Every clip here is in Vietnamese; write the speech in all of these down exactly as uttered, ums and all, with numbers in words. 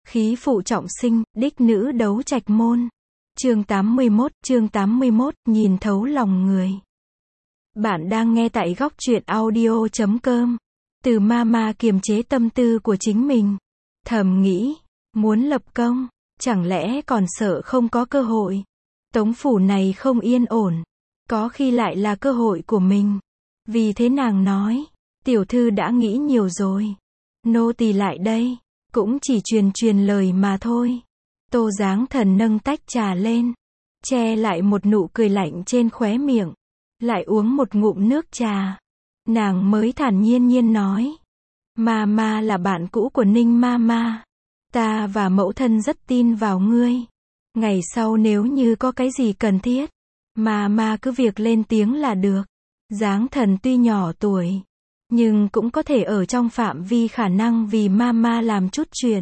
Khí phụ trọng sinh, đích nữ đấu trạch môn. Chương tám mươi mốt, chương tám mươi mốt, nhìn thấu lòng người. Bạn đang nghe tại góc truyện audio chấm com. Từ Mama kiềm chế tâm tư của chính mình. Thầm nghĩ, muốn lập công, chẳng lẽ còn sợ không có cơ hội. Tống phủ này không yên ổn, có khi lại là cơ hội của mình. Vì thế nàng nói, tiểu thư đã nghĩ nhiều rồi. Nô tỳ lại đây, cũng chỉ truyền truyền lời mà thôi. Tô Giáng Thần nâng tách trà lên, che lại một nụ cười lạnh trên khóe miệng, lại uống một ngụm nước trà. Nàng mới thản nhiên nhiên nói, Mama là bạn cũ của Ninh Mama. Ta và mẫu thân rất tin vào ngươi. Ngày sau nếu như có cái gì cần thiết, Mama cứ việc lên tiếng là được. Giáng Thần tuy nhỏ tuổi, nhưng cũng có thể ở trong phạm vi khả năng vì Mama làm chút chuyện.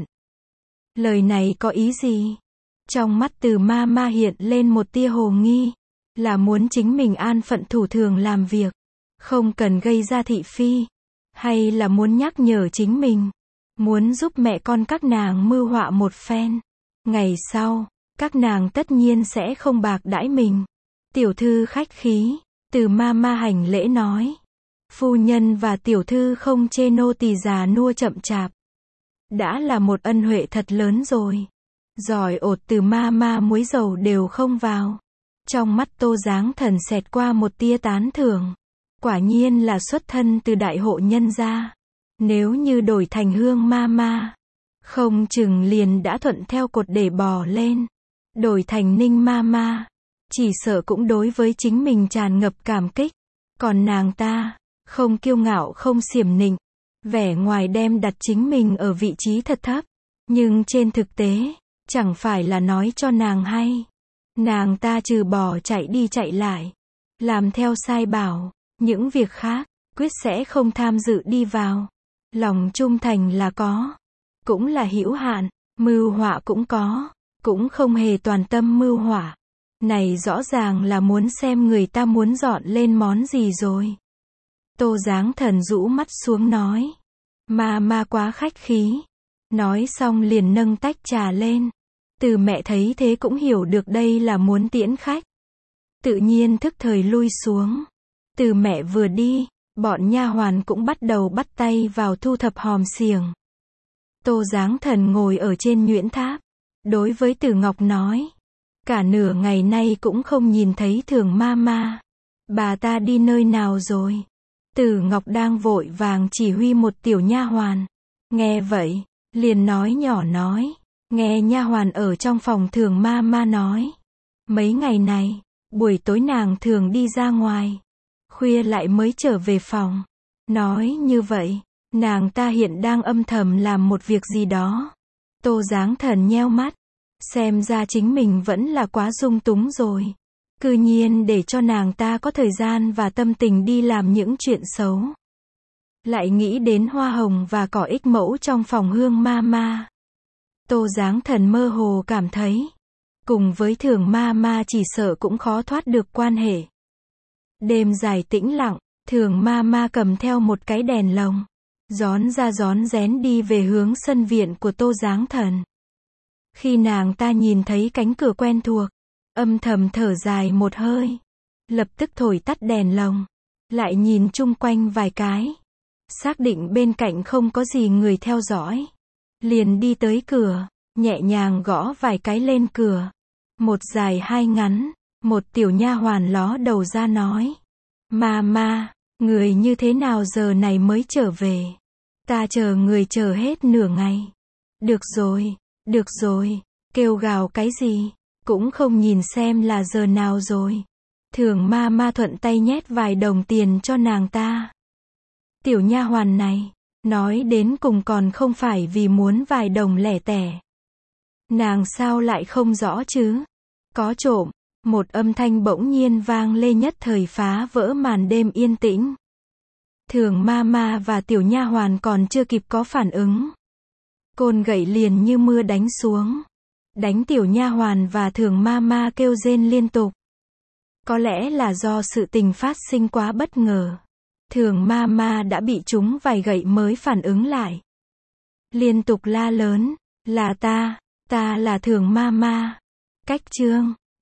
Lời này có ý gì? Trong mắt Từ Mama hiện lên một tia hồ nghi, là muốn chính mình an phận thủ thường làm việc, không cần gây ra thị phi, hay là muốn nhắc nhở chính mình, muốn giúp mẹ con các nàng mưu họa một phen. Ngày sau, các nàng tất nhiên sẽ không bạc đãi mình. Tiểu thư khách khí, Từ Mama hành lễ nói. Phu nhân và tiểu thư không chê nô tỳ già nua chậm chạp. Đã là một ân huệ thật lớn rồi. Giỏi ột Từ Mama muối dầu đều không vào. Trong mắt Tô Giáng Thần xẹt qua một tia tán thưởng. Quả nhiên là xuất thân từ đại hộ nhân gia. Nếu như đổi thành Hương Mama, không chừng liền đã thuận theo cột để bò lên. Đổi thành Ninh Mama, chỉ sợ cũng đối với chính mình tràn ngập cảm kích. Còn nàng ta, không kiêu ngạo không xiểm nịnh, vẻ ngoài đem đặt chính mình ở vị trí thật thấp. Nhưng trên thực tế, chẳng phải là nói cho nàng hay. Nàng ta trừ bỏ chạy đi chạy lại, làm theo sai bảo, những việc khác, quyết sẽ không tham dự đi vào. Lòng trung thành là có, cũng là hữu hạn, mưu họa cũng có, cũng không hề toàn tâm mưu họa. Này rõ ràng là muốn xem người ta muốn dọn lên món gì rồi. Tô Giáng Thần rũ mắt xuống nói, Mama quá khách khí. Nói xong liền nâng tách trà lên. Từ mẹ thấy thế cũng hiểu được đây là muốn tiễn khách, tự nhiên thức thời lui xuống. Từ mẹ vừa đi, bọn nha hoàn cũng bắt đầu bắt tay vào thu thập hòm xiềng. Tô Giáng Thần ngồi ở trên nhuyễn tháp, đối với Từ Ngọc nói, cả nửa ngày nay cũng không nhìn thấy Thường Mama. Bà ta đi nơi nào rồi? Từ Ngọc đang vội vàng chỉ huy một tiểu nha hoàn. Nghe vậy, liền nói nhỏ nói, nghe nha hoàn ở trong phòng Thường Mama nói, mấy ngày này, buổi tối nàng thường đi ra ngoài, khuya lại mới trở về phòng. Nói như vậy, nàng ta hiện đang âm thầm làm một việc gì đó. Tô Giáng Thần nheo mắt, xem ra chính mình vẫn là quá dung túng rồi. Cư nhiên để cho nàng ta có thời gian và tâm tình đi làm những chuyện xấu. Lại nghĩ đến hoa hồng và cỏ ích mẫu trong phòng Hương Mama. Tô Giáng Thần mơ hồ cảm thấy, cùng với Thường Mama chỉ sợ cũng khó thoát được quan hệ. Đêm dài tĩnh lặng, Thường Mama cầm theo một cái đèn lồng, rón ra rón rén đi về hướng sân viện của Tô Giáng Thần. Khi nàng ta nhìn thấy cánh cửa quen thuộc, âm thầm thở dài một hơi, lập tức thổi tắt đèn lồng, lại nhìn chung quanh vài cái, xác định bên cạnh không có gì người theo dõi, liền đi tới cửa, nhẹ nhàng gõ vài cái lên cửa. Một dài hai ngắn, một tiểu nha hoàn ló đầu ra nói, Mama, người như thế nào giờ này mới trở về? Ta chờ người chờ hết nửa ngày. Được rồi, được rồi, kêu gào cái gì, cũng không nhìn xem là giờ nào rồi. Thường Mama thuận tay nhét vài đồng tiền cho nàng ta. Tiểu nha hoàn này, nói đến cùng còn không phải vì muốn vài đồng lẻ tẻ. Nàng sao lại không rõ chứ? Có trộm, một âm thanh bỗng nhiên vang lên nhất thời phá vỡ màn đêm yên tĩnh. Thường Mama và tiểu nha hoàn còn chưa kịp có phản ứng, côn gậy liền như mưa đánh xuống, đánh tiểu nha hoàn và Thường Mama kêu rên liên tục. Có lẽ là do sự tình phát sinh quá bất ngờ, Thường Mama đã bị trúng vài gậy mới phản ứng lại. Liên tục la lớn, Là ta, ta là Thường Mama. Cách chương